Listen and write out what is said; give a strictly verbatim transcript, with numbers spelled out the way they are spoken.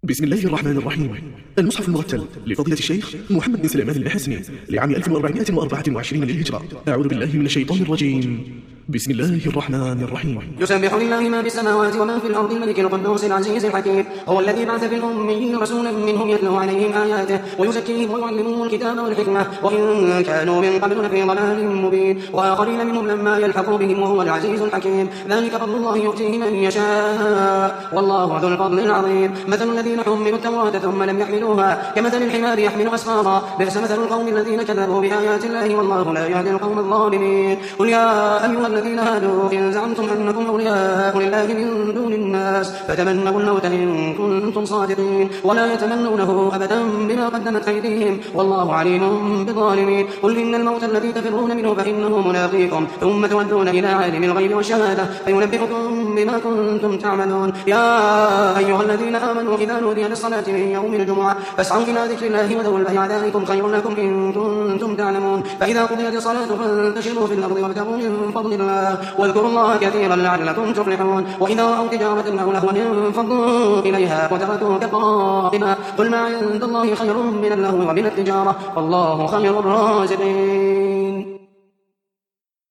بسم الله الرحمن الرحيم. المصحف المرتل لفضيلة الشيخ محمد بن سليمان البحسني لعام ألف وأربعمائة وأربعة وعشرين للهجرة. أعوذ بالله من الشيطان الرجيم. بسم الله الرحمن الرحيم. يسبح لله ما في السماوات وما في الأرض الملك القدوس العزيز الحكيم. هو الذي بعث في الأميين رسولا منهم يتلو عليهم آياته ويزكيهم ويعلمهم الكتاب والحكمة وإن كانوا من قبل لفي ضلال مبين وآخرين منهم لما يلحقوا بهم وهو العزيز الحكيم. ذلك فضل الله يؤتيه من يشاء والله ذو الفضل العظيم. مثل الذين حملوا التوراة ثم لم يحملوها كمثل الحمار يحمل أسفارا بئس مثل القوم الذين كذبوا بآيات الله والله لا يهدي القوم الظالمين. قل يا أيها الذين هادوا إن زعمتم أنكم أولياء لله من دون الناس فتمنوا الموت إن كنتم صادقين ولا يتمنونه أبدا بما قدمت أيديهم والله عليم بالظالمين. قل إن الموت الذي تفرون منه فإنه ملاقيكم ثم تودون إلى عالم الغيب والشهادة فينبئكم بما كنتم تعملون. يا أيها الذين آمنوا إذا نودي للصلاة من يوم الجمعة فاسعوا إلى ذكر الله وذروا البيع ذلكم خير لكم إن كنتم تعلمون. فإذا قضيت الصلاة فانتشروا في الأرض وابتغوا من فضل الله واذكروا الله كثيرا لعلكم تفلحون. وإذا رأوا تجارة أو لهوا انفضوا إليها وتركوك قائما قل ما عند الله خير من اللهو ومن التجارة والله خير الرازقين.